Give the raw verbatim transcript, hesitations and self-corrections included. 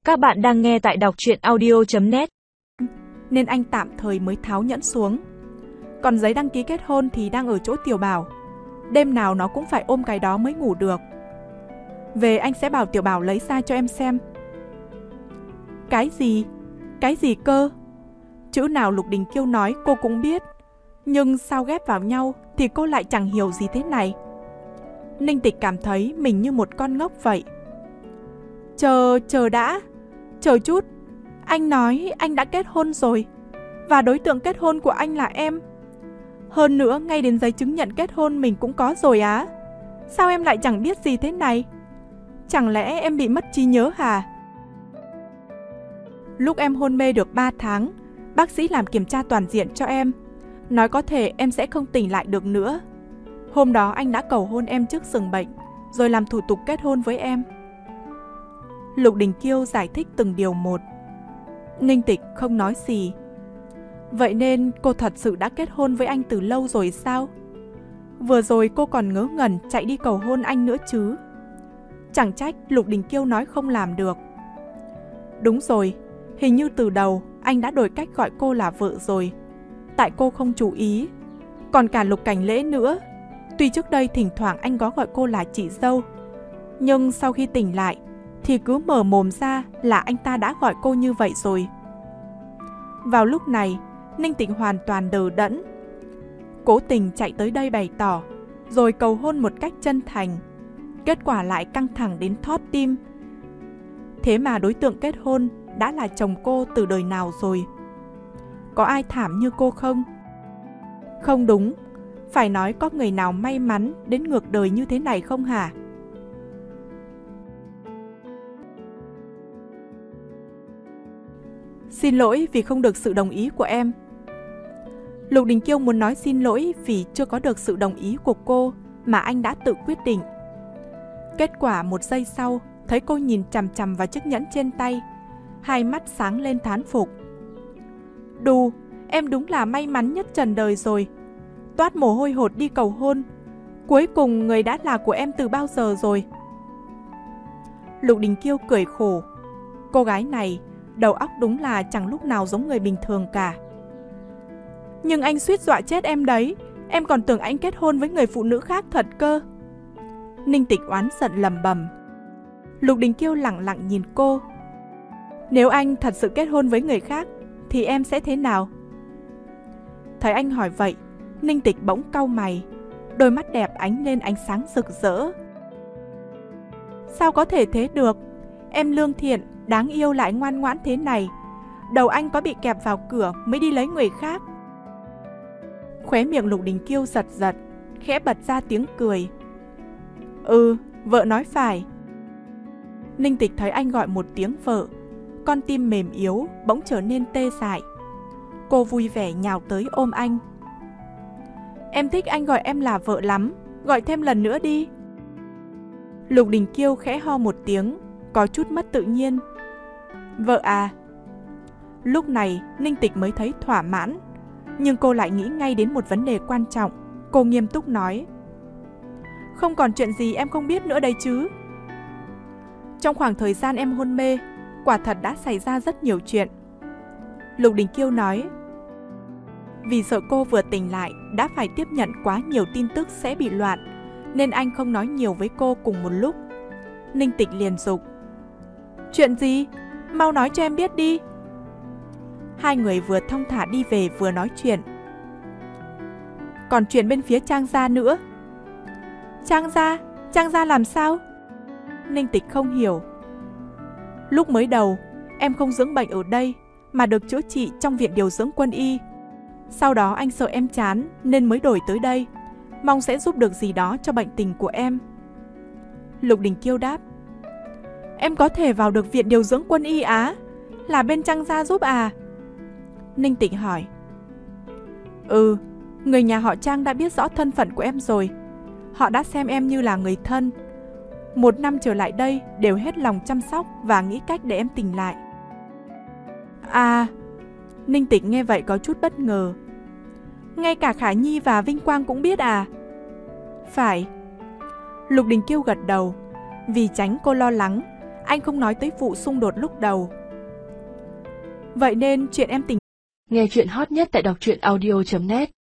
Các bạn đang nghe tại đọc truyện audio chấm net. Nên anh tạm thời mới tháo nhẫn xuống. Còn giấy đăng ký kết hôn thì đang ở chỗ Tiểu Bảo. Đêm nào nó cũng phải ôm cái đó mới ngủ được. Về anh sẽ bảo Tiểu Bảo lấy ra cho em xem. Cái gì? Cái gì cơ? Chữ nào Lục Đình Kiêu nói cô cũng biết, nhưng sao ghép vào nhau thì cô lại chẳng hiểu gì thế này. Ninh Tịch cảm thấy mình như một con ngốc vậy. Chờ, chờ đã. Chờ chút. Anh nói anh đã kết hôn rồi. Và đối tượng kết hôn của anh là em. Hơn nữa, ngay đến giấy chứng nhận kết hôn mình cũng có rồi á. Sao em lại chẳng biết gì thế này? Chẳng lẽ em bị mất trí nhớ hả? Lúc em hôn mê được ba tháng, bác sĩ làm kiểm tra toàn diện cho em. Nói có thể em sẽ không tỉnh lại được nữa. Hôm đó anh đã cầu hôn em trước giường bệnh, rồi làm thủ tục kết hôn với em. Lục Đình Kiêu giải thích từng điều một. Ninh Tịch không nói gì. Vậy nên cô thật sự đã kết hôn với anh từ lâu rồi sao? Vừa rồi cô còn ngớ ngẩn chạy đi cầu hôn anh nữa chứ. Chẳng trách Lục Đình Kiêu nói không làm được. Đúng rồi, hình như từ đầu anh đã đổi cách gọi cô là vợ rồi. Tại cô không chú ý. Còn cả Lục Cảnh Lễ nữa. Tuy trước đây thỉnh thoảng anh có gọi cô là chị dâu, nhưng sau khi tỉnh lại thì cứ mở mồm ra là anh ta đã gọi cô như vậy rồi. Vào lúc này, Ninh Tịch hoàn toàn đờ đẫn. Cố tình chạy tới đây bày tỏ, rồi cầu hôn một cách chân thành. Kết quả lại căng thẳng đến thót tim. Thế mà đối tượng kết hôn đã là chồng cô từ đời nào rồi. Có ai thảm như cô không? Không đúng, phải nói có người nào may mắn đến ngược đời như thế này không hả? Xin lỗi vì không được sự đồng ý của em. Lục Đình Kiêu muốn nói xin lỗi vì chưa có được sự đồng ý của cô mà anh đã tự quyết định. Kết quả một giây sau, thấy cô nhìn chằm chằm vào chiếc nhẫn trên tay, hai mắt sáng lên thán phục. Đù, em đúng là may mắn nhất trần đời rồi. Toát mồ hôi hột đi cầu hôn. Cuối cùng người đã là của em từ bao giờ rồi? Lục Đình Kiêu cười khổ. Cô gái này đầu óc đúng là chẳng lúc nào giống người bình thường cả. Nhưng anh suýt dọa chết em đấy. Em còn tưởng anh kết hôn với người phụ nữ khác thật cơ. Ninh Tịch oán giận lầm bầm. Lục Đình Kiêu lẳng lặng nhìn cô. Nếu anh thật sự kết hôn với người khác thì em sẽ thế nào? Thấy anh hỏi vậy, Ninh Tịch bỗng cau mày. Đôi mắt đẹp ánh lên ánh sáng rực rỡ. Sao có thể thế được? Em lương thiện, đáng yêu lại ngoan ngoãn thế này. Đầu anh có bị kẹp vào cửa mới đi lấy người khác. Khóe miệng Lục Đình Kiêu giật giật, khẽ bật ra tiếng cười. Ừ, vợ nói phải. Ninh Tịch thấy anh gọi một tiếng vợ, con tim mềm yếu bỗng trở nên tê dại. Cô vui vẻ nhào tới ôm anh. Em thích anh gọi em là vợ lắm, gọi thêm lần nữa đi. Lục Đình Kiêu khẽ ho một tiếng, có chút mất tự nhiên. Vợ à? Lúc này Ninh Tịch mới thấy thỏa mãn, nhưng cô lại nghĩ ngay đến một vấn đề quan trọng. Cô nghiêm túc nói. Không còn chuyện gì em không biết nữa đấy chứ? Trong khoảng thời gian em hôn mê, quả thật đã xảy ra rất nhiều chuyện. Lục Đình Kiêu nói. Vì sợ cô vừa tỉnh lại đã phải tiếp nhận quá nhiều tin tức sẽ bị loạn, nên anh không nói nhiều với cô cùng một lúc. Ninh Tịch liền dục. Chuyện gì? Mau nói cho em biết đi. Hai người vừa thong thả đi về vừa nói chuyện. Còn chuyện bên phía Trang gia nữa. Trang gia? Trang gia làm sao? Ninh Tịch không hiểu. Lúc mới đầu, em không dưỡng bệnh ở đây mà được chữa trị trong viện điều dưỡng quân y. Sau đó anh sợ em chán nên mới đổi tới đây, mong sẽ giúp được gì đó cho bệnh tình của em. Lục Đình Kiêu đáp. Em có thể vào được viện điều dưỡng quân y á? Là bên Trang gia giúp à? Ninh Tịch hỏi. Ừ, người nhà họ Trang đã biết rõ thân phận của em rồi. Họ đã xem em như là người thân. Một năm trở lại đây đều hết lòng chăm sóc và nghĩ cách để em tỉnh lại. À, Ninh Tịch nghe vậy có chút bất ngờ. Ngay cả Khả Nhi và Vinh Quang cũng biết à? Phải. Lục Đình Kiêu gật đầu. Vì tránh cô lo lắng, anh không nói tới vụ xung đột lúc đầu. Vậy nên chuyện em tình Nghe chuyện hot nhất tại đọc truyện audio chấm net